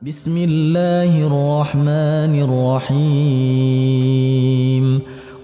بسم الله الرحمن الرحيم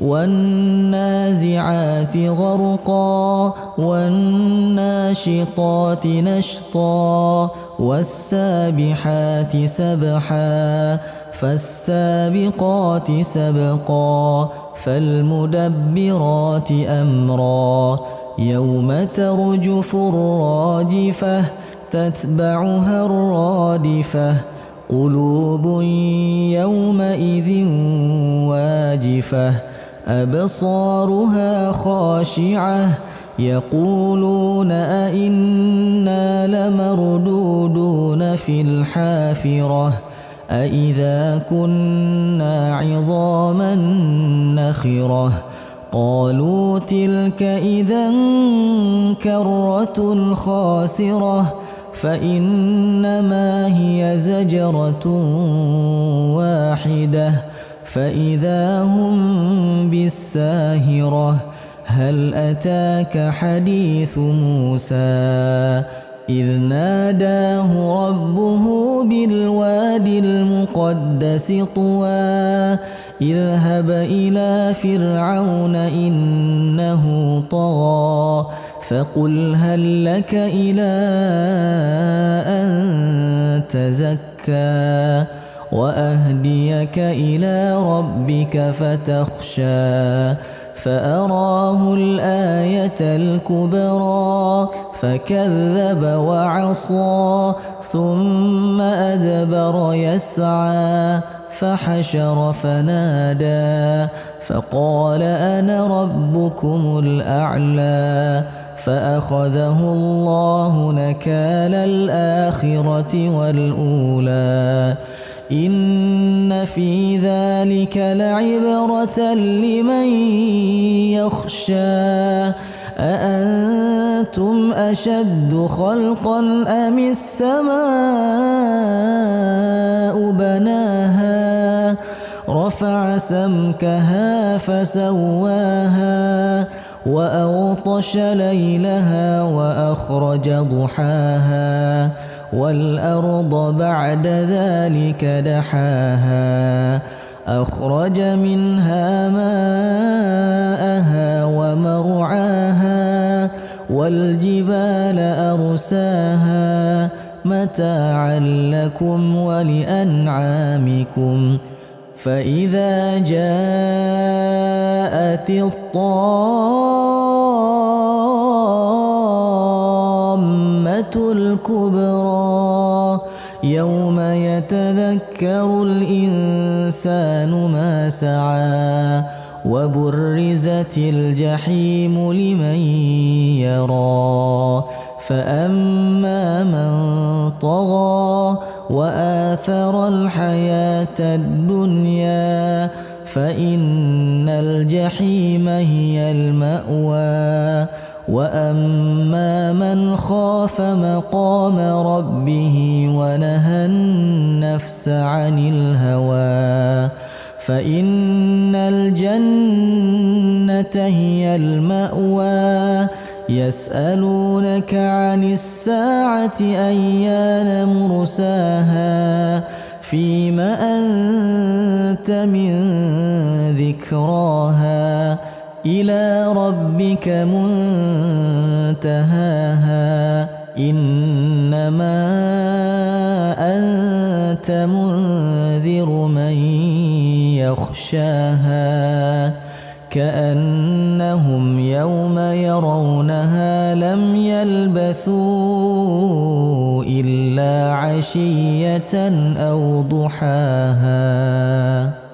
والنازعات غرقا والناشطات نشطا والسابحات سبحا فالسابقات سبقا فالمدبرات أمرا يوم ترجف الراجفة تتبعها الرادفة قلوب يومئذ واجفة أبصارها خاشعة يقولون أئنا لمردودون في الحافرة أئذا كنا عظاما نخرة قالوا تلك إذا كرة خاسرة فإنما هي زجرة واحدة فإذا هم بالساهرة هل أتاك حديث موسى إذ ناداه ربه بالوادي المقدس طوى اذهب إلى فرعون إنه طغى فقل هل لك إلى أن تزكى وأهديك إلى ربك فتخشى فأراه الآية الكبرى فكذب وعصى ثم أدبر يسعى فحشر فنادى فقال أنا ربكم الأعلى فأخذه الله نكال الآخرة والأولى إن في ذلك لعبرة لمن يخشى أأنتم أشد خلقا أم السماء بناها رفع سمكها فسواها وأغطش ليلها وأخرج ضحاها والأرض بعد ذلك دحاها أخرج منها ماءها ومرعاها والجبال أرساها متاعا لكم ولأنعامكم فإذا جاءت الطامة الكبرى يوم يتذكر الإنسان ما سعى وبرزت الجحيم لمن يرى فأما من طغى وآثر الحياة الدنيا فإن الجحيم هي المأوى وأما من خاف مقام ربه ونهى النفس عن الهوى فإن الجنة هي المأوى يسألونك عن الساعة أيان مرساها فيم أنت من ذكراها إلى ربك منتهاها إنما أنت منذر من يخشاها كأنهم يوم يرونها لم يلبثوا إلا عشية أو ضحاها.